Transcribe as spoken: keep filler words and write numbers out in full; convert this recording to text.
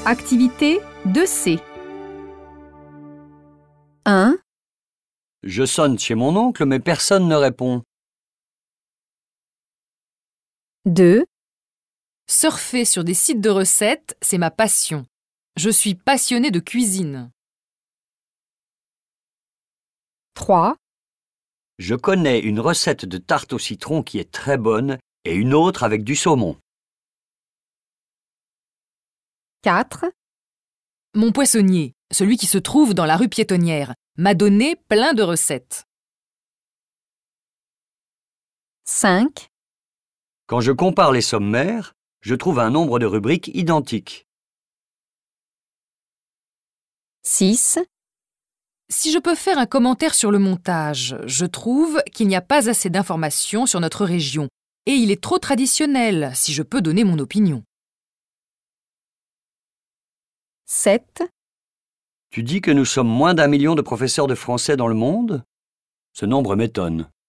Activité deux C. un. Je sonne chez mon oncle, mais personne ne répond. deux. Surfer sur des sites de recettes, c'est ma passion. Je suis passionnée de cuisine. trois. Je connais une recette de tarte au citron qui est très bonne et une autre avec du saumon. quatre. Mon poissonnier, celui qui se trouve dans la rue piétonnière, m'a donné plein de recettes. cinq. Quand je compare les sommaires, je trouve un nombre de rubriques identiques. six. Si je peux faire un commentaire sur le montage, je trouve qu'il n'y a pas assez d'informations sur notre région et il est trop traditionnel, si je peux donner mon opinion. sept. Tu dis que nous sommes moins d'un million de professeurs de français dans le monde? Ce nombre m'étonne.